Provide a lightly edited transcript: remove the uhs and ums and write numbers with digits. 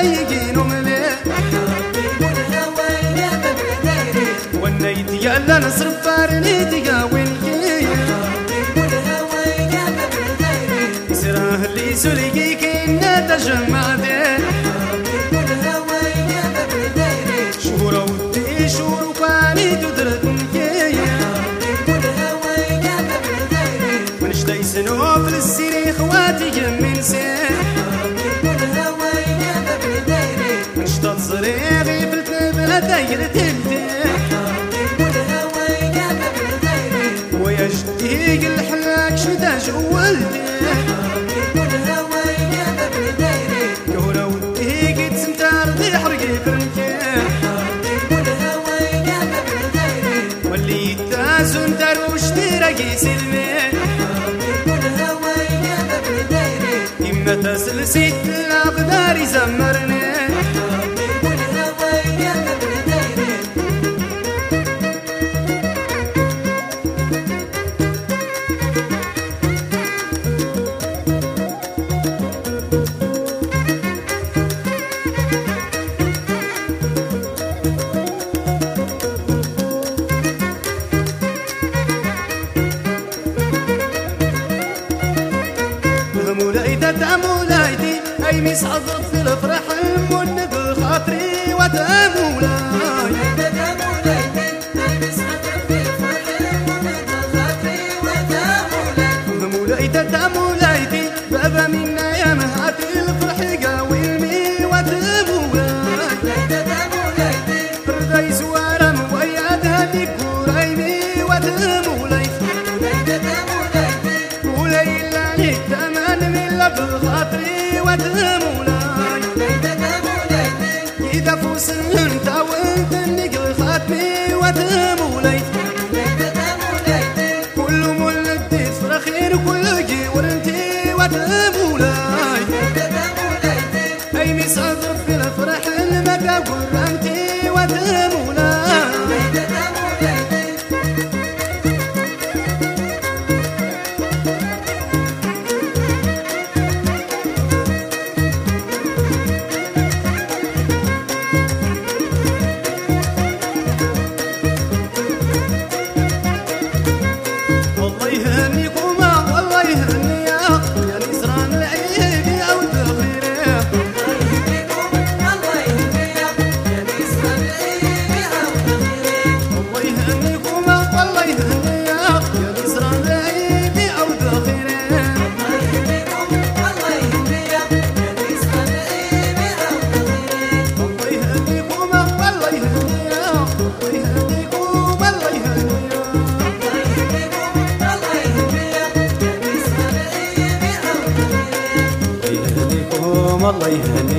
يجين مليح والنيت يلا نصرف فارني تقاوي الكي سراه اللي سلقي كنا تجمع دين شهور ودي شهور وكاني تدرت مكي ونشتي سنوف للسيري خواتي من سين ونشتط صريغي بالتنبه دايرتي ويا جديق الحلاك شدا جولتي كورا وديك تسمتار ذي حرقي فرنكي واللي يتازون داروش تيراقي سلمي إما تسلسيت الأقدار يزمرني مولايتي أي مسعظت في الفرح المن بخاطري وتمولاي مولايتي بابا منا يا مهاتي الفرح قاويلني وتمولاي رداي زوارم وياد هديك قريبي وتمولاي مولاي لاني تمن من بخاطري وتمولاي إذا فوس انت وانت نقل خاتمي وتمولاي كل مولد فرخير كل جي ورنتي وتمولاي أي مسعد في الفرح المقا ورنتي وتمولاي الله يهنيكم الله يهنيكم